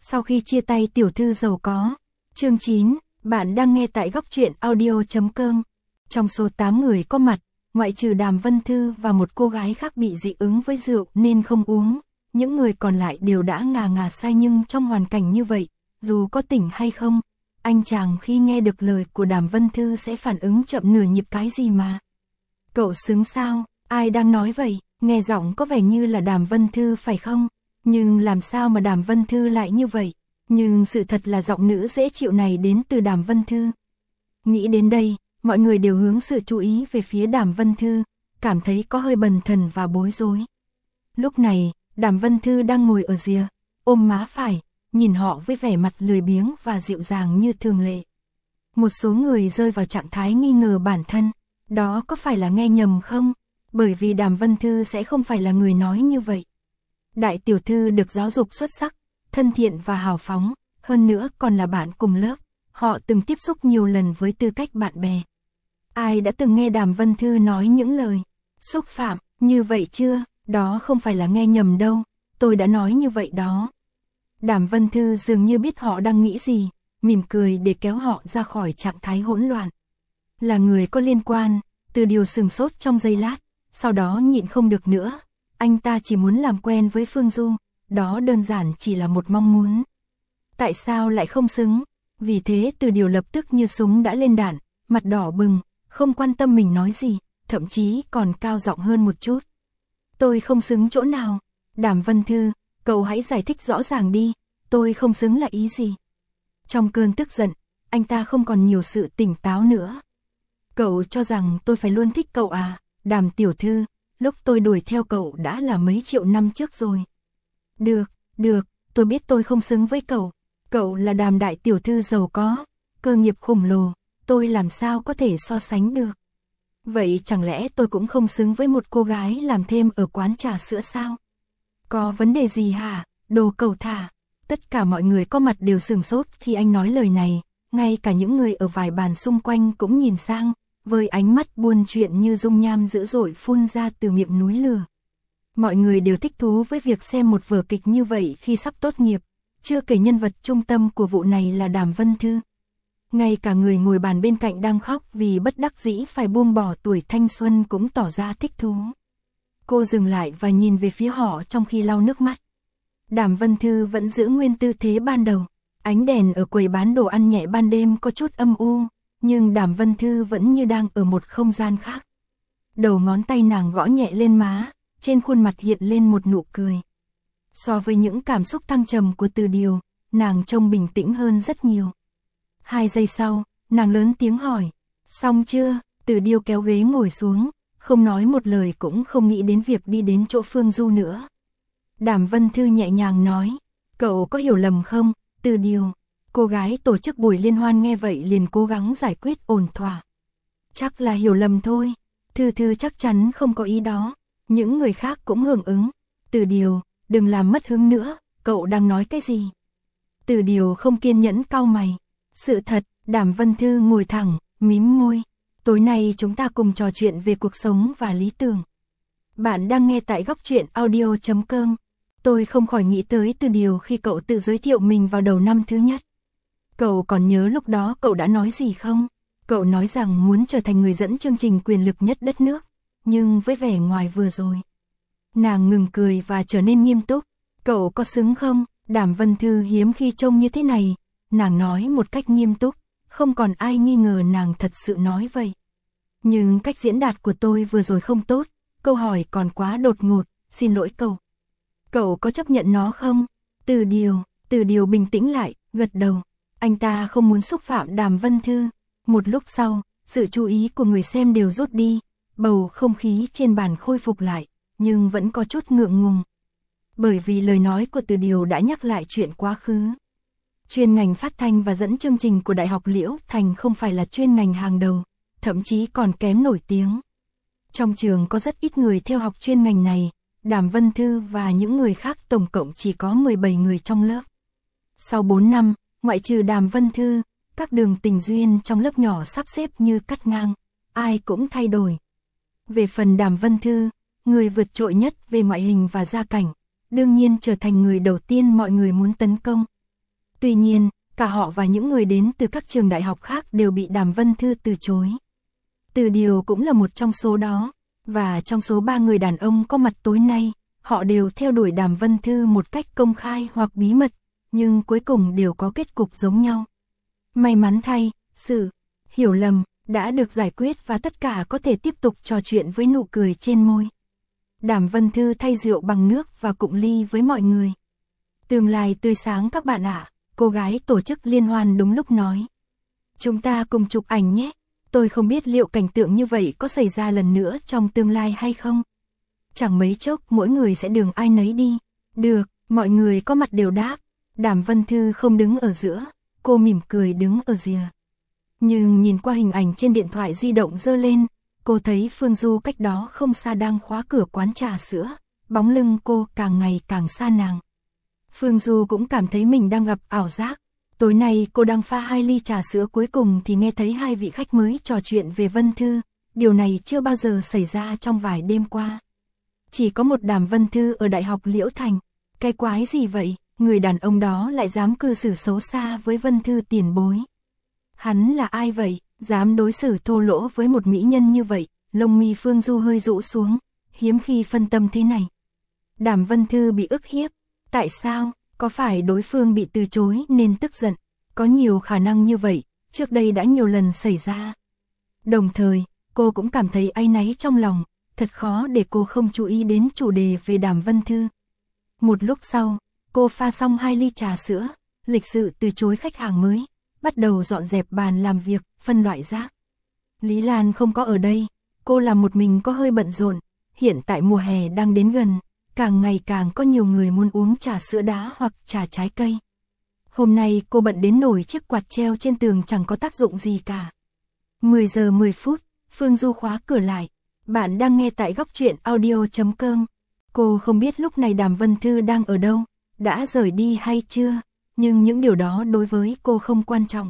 Sau khi chia tay tiểu thư giàu có. Chương 9, bạn đang nghe tại góc truyện audio.com. Trong số 8 người có mặt, ngoại trừ Đàm Vân Thư và một cô gái khác bị dị ứng với rượu nên không uống, những người còn lại đều đã ngà ngà say, nhưng trong hoàn cảnh như vậy, dù có tỉnh hay không, anh chàng khi nghe được lời của Đàm Vân Thư sẽ phản ứng chậm nửa nhịp. Cái gì mà? Cậu xứng sao? Ai đang nói vậy? Nghe giọng có vẻ như là Đàm Vân Thư phải không? Nhưng làm sao mà Đàm Vân Thư lại như vậy? Nhưng sự thật là giọng nữ dễ chịu này đến từ Đàm Vân Thư. Nghĩ đến đây, mọi người đều hướng sự chú ý về phía Đàm Vân Thư, cảm thấy có hơi bần thần và bối rối. Lúc này, Đàm Vân Thư đang ngồi ở rìa, ôm má phải, nhìn họ với vẻ mặt lười biếng và dịu dàng như thường lệ. Một số người rơi vào trạng thái nghi ngờ bản thân, đó có phải là nghe nhầm không? Bởi vì Đàm Vân Thư sẽ không phải là người nói như vậy. Đại tiểu thư được giáo dục xuất sắc, thân thiện và hào phóng, hơn nữa còn là bạn cùng lớp, họ từng tiếp xúc nhiều lần với tư cách bạn bè. Ai đã từng nghe Đàm Vân Thư nói những lời xúc phạm như vậy chưa? Đó không phải là nghe nhầm đâu, tôi đã nói như vậy đó. Đàm Vân Thư dường như biết họ đang nghĩ gì, mỉm cười để kéo họ ra khỏi trạng thái hỗn loạn. Là người có liên quan, Từ Điều sừng sốt trong giây lát, sau đó nhịn không được nữa. Anh ta chỉ muốn làm quen với Phương Du, đó đơn giản chỉ là một mong muốn. Tại sao lại không xứng? Vì thế Từ Điều lập tức như súng đã lên đạn, mặt đỏ bừng, không quan tâm mình nói gì, thậm chí còn cao giọng hơn một chút. Tôi không xứng chỗ nào? Đàm Vân Thư, cậu hãy giải thích rõ ràng đi, tôi không xứng là ý gì? Trong cơn tức giận, anh ta không còn nhiều sự tỉnh táo nữa. Cậu cho rằng tôi phải luôn thích cậu à? Đàm tiểu thư, lúc tôi đuổi theo cậu đã là mấy triệu năm trước rồi. Được, tôi biết tôi không xứng với cậu. Cậu là Đàm đại tiểu thư giàu có, cơ nghiệp khổng lồ, tôi làm sao có thể so sánh được. Vậy chẳng lẽ tôi cũng không xứng với một cô gái làm thêm ở quán trà sữa sao? Có vấn đề gì hả, đồ cầu thả? Tất cả mọi người có mặt đều sửng sốt khi anh nói lời này, ngay cả những người ở vài bàn xung quanh cũng nhìn sang, với ánh mắt buồn chuyện như dung nham dữ dội phun ra từ miệng núi lửa. Mọi người đều thích thú với việc xem một vở kịch như vậy khi sắp tốt nghiệp, chưa kể nhân vật trung tâm của vụ này là Đàm Vân Thư. Ngay cả người ngồi bàn bên cạnh đang khóc vì bất đắc dĩ phải buông bỏ tuổi thanh xuân cũng tỏ ra thích thú. Cô dừng lại và nhìn về phía họ trong khi lau nước mắt. Đàm Vân Thư vẫn giữ nguyên tư thế ban đầu. Ánh đèn ở quầy bán đồ ăn nhẹ ban đêm có chút âm u, nhưng Đàm Vân Thư vẫn như đang ở một không gian khác. Đầu ngón tay nàng gõ nhẹ lên má, trên khuôn mặt hiện lên một nụ cười. So với những cảm xúc thăng trầm của Từ Điều, nàng trông bình tĩnh hơn rất nhiều. 2 giây sau, nàng lớn tiếng hỏi, xong chưa? Từ Điều kéo ghế ngồi xuống, không nói một lời, cũng không nghĩ đến việc đi đến chỗ Phương Du nữa. Đàm Vân Thư nhẹ nhàng nói, cậu có hiểu lầm không, Từ Điều? Cô gái tổ chức buổi liên hoan nghe vậy liền cố gắng giải quyết ổn thỏa. Chắc là hiểu lầm thôi, Thư chắc chắn không có ý đó. Những người khác cũng hưởng ứng. Từ Điều, đừng làm mất hứng nữa, cậu đang nói cái gì? Từ Điều không kiên nhẫn cau mày. Sự thật, Đàm Vân Thư ngồi thẳng, mím môi. Tối nay chúng ta cùng trò chuyện về cuộc sống và lý tưởng. Bạn đang nghe tại góc truyện audio.com. Tôi không khỏi nghĩ tới Từ Điều khi cậu tự giới thiệu mình vào đầu năm thứ nhất. Cậu còn nhớ lúc đó cậu đã nói gì không? Cậu nói rằng muốn trở thành người dẫn chương trình quyền lực nhất đất nước. Nhưng với vẻ ngoài vừa rồi, nàng ngừng cười và trở nên nghiêm túc. Cậu có xứng không? Đàm Vân Thư hiếm khi trông như thế này. Nàng nói một cách nghiêm túc, không còn ai nghi ngờ nàng thật sự nói vậy. Nhưng cách diễn đạt của tôi vừa rồi không tốt, câu hỏi còn quá đột ngột, xin lỗi cậu. Cậu có chấp nhận nó không? Từ Điều bình tĩnh lại, gật đầu. Anh ta không muốn xúc phạm Đàm Vân Thư. Một lúc sau, sự chú ý của người xem đều rút đi. Bầu không khí trên bàn khôi phục lại, nhưng vẫn có chút ngượng ngùng. Bởi vì lời nói của Từ Điều đã nhắc lại chuyện quá khứ. Chuyên ngành phát thanh và dẫn chương trình của Đại học Liễu Thành không phải là chuyên ngành hàng đầu, thậm chí còn kém nổi tiếng. Trong trường có rất ít người theo học chuyên ngành này, Đàm Vân Thư và những người khác tổng cộng chỉ có 17 người trong lớp. Sau 4 năm, ngoại trừ Đàm Vân Thư, các đường tình duyên trong lớp nhỏ sắp xếp như cắt ngang, ai cũng thay đổi. Về phần Đàm Vân Thư, người vượt trội nhất về ngoại hình và gia cảnh, đương nhiên trở thành người đầu tiên mọi người muốn tấn công. Tuy nhiên, cả họ và những người đến từ các trường đại học khác đều bị Đàm Vân Thư từ chối. Từ Điều cũng là một trong số đó, và trong số 3 người đàn ông có mặt tối nay, họ đều theo đuổi Đàm Vân Thư một cách công khai hoặc bí mật, nhưng cuối cùng đều có kết cục giống nhau. May mắn thay, sự hiểu lầm đã được giải quyết và tất cả có thể tiếp tục trò chuyện với nụ cười trên môi. Đàm Vân Thư thay rượu bằng nước và cụng ly với mọi người. Tương lai tươi sáng các bạn ạ, cô gái tổ chức liên hoan đúng lúc nói. Chúng ta cùng chụp ảnh nhé, tôi không biết liệu cảnh tượng như vậy có xảy ra lần nữa trong tương lai hay không. Chẳng mấy chốc mỗi người sẽ đường ai nấy đi. Được, mọi người có mặt đều đáp. Đàm Vân Thư không đứng ở giữa, cô mỉm cười đứng ở rìa. Nhưng nhìn qua hình ảnh trên điện thoại di động giơ lên, cô thấy Phương Du cách đó không xa đang khóa cửa quán trà sữa, bóng lưng cô càng ngày càng xa nàng. Phương Du cũng cảm thấy mình đang gặp ảo giác. Tối nay cô đang pha 2 ly trà sữa cuối cùng thì nghe thấy 2 vị khách mới trò chuyện về Vân Thư, điều này chưa bao giờ xảy ra trong vài đêm qua. Chỉ có một Đàm Vân Thư ở Đại học Liễu Thành, cái quái gì vậy, người đàn ông đó lại dám cư xử xấu xa với Vân Thư tiền bối. Hắn là ai vậy, dám đối xử thô lỗ với một mỹ nhân như vậy, lông mi Phương Du hơi rũ xuống, hiếm khi phân tâm thế này. Đàm Vân Thư bị ức hiếp, tại sao, có phải đối phương bị từ chối nên tức giận, có nhiều khả năng như vậy, trước đây đã nhiều lần xảy ra. Đồng thời, cô cũng cảm thấy áy náy trong lòng, thật khó để cô không chú ý đến chủ đề về Đàm Vân Thư. Một lúc sau, cô pha xong 2 ly trà sữa, lịch sự từ chối khách hàng mới, bắt đầu dọn dẹp bàn làm việc, phân loại rác. Lý Lan không có ở đây, cô làm một mình có hơi bận rộn, hiện tại mùa hè đang đến gần, càng ngày càng có nhiều người muốn uống trà sữa đá hoặc trà trái cây. Hôm nay cô bận đến nổi chiếc quạt treo trên tường chẳng có tác dụng gì cả. 10 giờ 10 phút, Phương Du khóa cửa lại. Bạn đang nghe tại góc truyện audio.com. Cô không biết lúc này Đàm Vân Thư đang ở đâu, đã rời đi hay chưa, nhưng những điều đó đối với cô không quan trọng.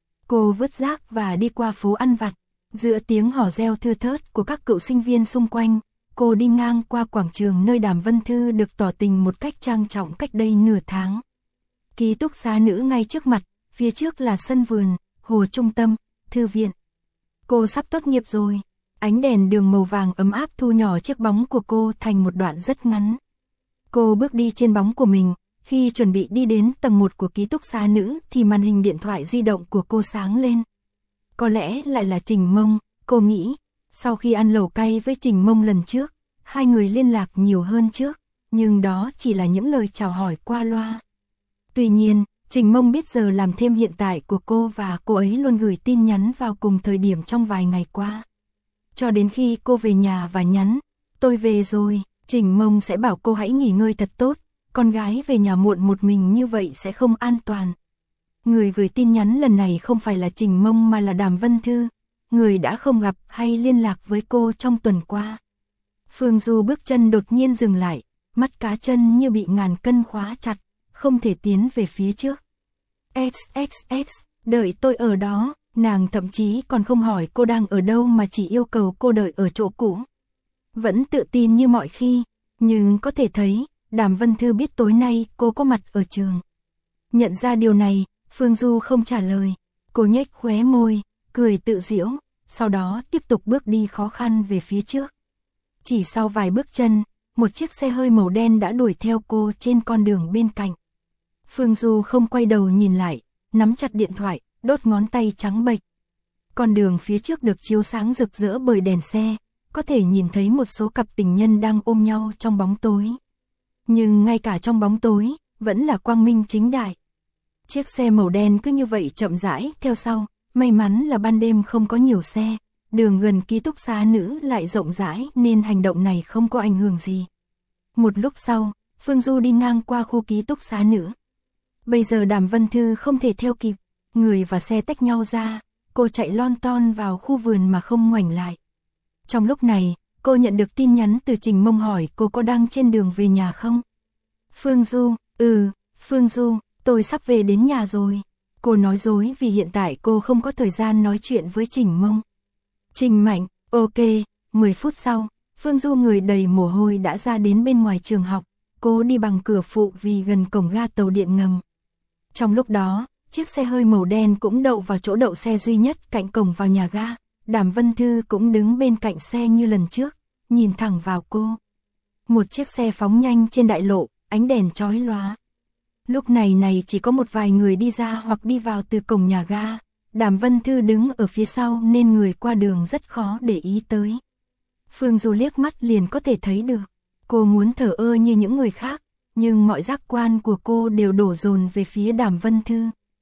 Cô vứt rác và đi qua phố ăn vặt, giữa tiếng hò reo thưa thớt của các cựu sinh viên xung quanh, cô đi ngang qua quảng trường nơi Đàm Vân Thư được tỏ tình một cách trang trọng cách đây nửa tháng. Ký túc xá nữ ngay trước mặt, phía trước là sân vườn, hồ trung tâm, thư viện. Cô sắp tốt nghiệp rồi. Ánh đèn đường màu vàng ấm áp thu nhỏ chiếc bóng của cô thành một đoạn rất ngắn. Cô bước đi trên bóng của mình, khi chuẩn bị đi đến tầng 1 của ký túc xá nữ thì màn hình điện thoại di động của cô sáng lên. Có lẽ lại là Trình Mông, cô nghĩ. Sau khi ăn lẩu cay với Trình Mông lần trước, hai người liên lạc nhiều hơn trước, nhưng đó chỉ là những lời chào hỏi qua loa. Tuy nhiên, Trình Mông biết giờ làm thêm hiện tại của cô và cô ấy luôn gửi tin nhắn vào cùng thời điểm trong vài ngày qua. Cho đến khi cô về nhà và nhắn, tôi về rồi, Trình Mông sẽ bảo cô hãy nghỉ ngơi thật tốt, con gái về nhà muộn một mình như vậy sẽ không an toàn. Người gửi tin nhắn lần này không phải là Trình Mông mà là Đàm Vân Thư, người đã không gặp hay liên lạc với cô trong tuần qua. Phương Du bước chân đột nhiên dừng lại, mắt cá chân như bị ngàn cân khóa chặt, không thể tiến về phía trước. XXX, đợi tôi ở đó. Nàng thậm chí còn không hỏi cô đang ở đâu mà chỉ yêu cầu cô đợi ở chỗ cũ. Vẫn tự tin như mọi khi, nhưng có thể thấy, Đàm Vân Thư biết tối nay cô có mặt ở trường. Nhận ra điều này, Phương Du không trả lời, cô nhếch khóe môi, cười tự giễu, sau đó tiếp tục bước đi khó khăn về phía trước. Chỉ sau vài bước chân, một chiếc xe hơi màu đen đã đuổi theo cô trên con đường bên cạnh. Phương Du không quay đầu nhìn lại, nắm chặt điện thoại, đốt ngón tay trắng bệch. Con đường phía trước được chiếu sáng rực rỡ bởi đèn xe, có thể nhìn thấy một số cặp tình nhân đang ôm nhau trong bóng tối. Nhưng ngay cả trong bóng tối, vẫn là quang minh chính đại. Chiếc xe màu đen cứ như vậy chậm rãi theo sau, may mắn là ban đêm không có nhiều xe, đường gần ký túc xá nữ lại rộng rãi nên hành động này không có ảnh hưởng gì. Một lúc sau, Phương Du đi ngang qua khu ký túc xá nữ. Bây giờ Đàm Vân Thư không thể theo kịp. Người và xe tách nhau ra, cô chạy lon ton vào khu vườn mà không ngoảnh lại. Trong lúc này, cô nhận được tin nhắn từ Trình Mông hỏi cô có đang trên đường về nhà không? Phương Du, Phương Du, tôi sắp về đến nhà rồi. Cô nói dối vì hiện tại cô không có thời gian nói chuyện với Trình Mông. Trình Mạnh, ok, 10 phút sau, Phương Du người đầy mồ hôi đã ra đến bên ngoài trường học. Cô đi bằng cửa phụ vì gần cổng ga tàu điện ngầm. Trong lúc đó, chiếc xe hơi màu đen cũng đậu vào chỗ đậu xe duy nhất cạnh cổng vào nhà ga. Đàm Vân Thư cũng đứng bên cạnh xe như lần trước, nhìn thẳng vào cô. Một chiếc xe phóng nhanh trên đại lộ, ánh đèn chói lóa. Lúc này chỉ có một vài người đi ra hoặc đi vào từ cổng nhà ga. Đàm Vân Thư đứng ở phía sau nên người qua đường rất khó để ý tới. Phương Du liếc mắt liền có thể thấy được. Cô muốn thờ ơ như những người khác, nhưng mọi giác quan của cô đều đổ dồn về phía Đàm Vân Thư.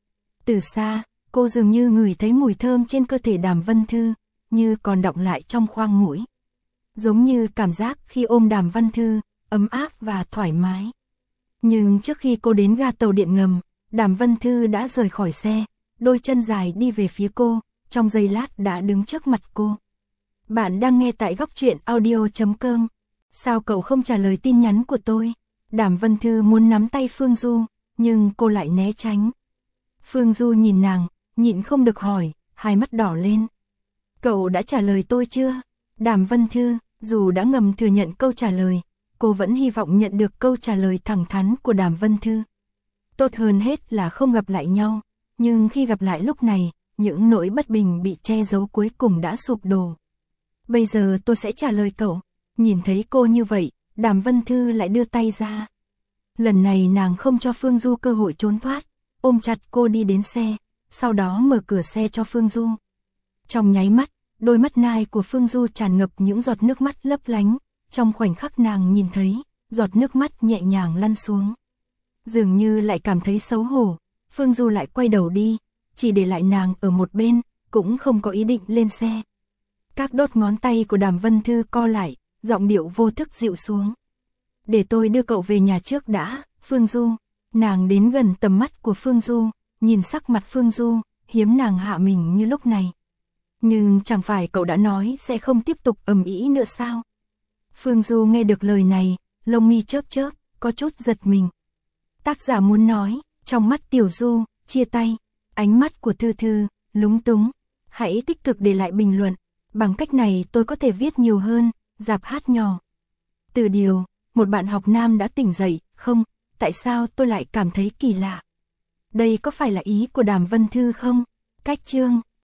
Từ xa, cô dường như ngửi thấy mùi thơm trên cơ thể Đàm Vân Thư, như còn đọng lại trong khoang mũi. Giống như cảm giác khi ôm Đàm Vân Thư, ấm áp và thoải mái. Nhưng trước khi cô đến ga tàu điện ngầm, Đàm Vân Thư đã rời khỏi xe, đôi chân dài đi về phía cô, trong giây lát đã đứng trước mặt cô. Bạn đang nghe tại góc truyện audio.com. Sao cậu không trả lời tin nhắn của tôi? Đàm Vân Thư muốn nắm tay Phương Du, nhưng cô lại né tránh. Phương Du nhìn nàng, nhịn không được hỏi, hai mắt đỏ lên. Cậu đã trả lời tôi chưa? Đàm Vân Thư, dù đã ngầm thừa nhận câu trả lời, cô vẫn hy vọng nhận được câu trả lời thẳng thắn của Đàm Vân Thư. Tốt hơn hết là không gặp lại nhau, nhưng khi gặp lại lúc này, những nỗi bất bình bị che giấu cuối cùng đã sụp đổ. Bây giờ tôi sẽ trả lời cậu. Nhìn thấy cô như vậy, Đàm Vân Thư lại đưa tay ra. Lần này nàng không cho Phương Du cơ hội trốn thoát, ôm chặt cô đi đến xe, sau đó mở cửa xe cho Phương Du. Trong nháy mắt, đôi mắt nai của Phương Du tràn ngập những giọt nước mắt lấp lánh, trong khoảnh khắc nàng nhìn thấy, giọt nước mắt nhẹ nhàng lăn xuống. Dường như lại cảm thấy xấu hổ, Phương Du lại quay đầu đi, chỉ để lại nàng ở một bên, cũng không có ý định lên xe. Các đốt ngón tay của Đàm Vân Thư co lại, giọng điệu vô thức dịu xuống. Để tôi đưa cậu về nhà trước đã, Phương Du. Nàng đến gần tầm mắt của Phương Du, nhìn sắc mặt Phương Du, hiếm nàng hạ mình như lúc này. Nhưng chẳng phải cậu đã nói sẽ không tiếp tục ầm ĩ nữa sao? Phương Du nghe được lời này, lông mi chớp chớp, có chút giật mình. Tác giả muốn nói, trong mắt Tiểu Du, chia tay, ánh mắt của Thư Thư, lúng túng. Hãy tích cực để lại bình luận, bằng cách này tôi có thể viết nhiều hơn, dạp hát nhỏ. Từ Điều, một bạn học nam đã tỉnh dậy, không, tại sao tôi lại cảm thấy kỳ lạ? Đây có phải là ý của Đàm Vân Thư không? Cách chương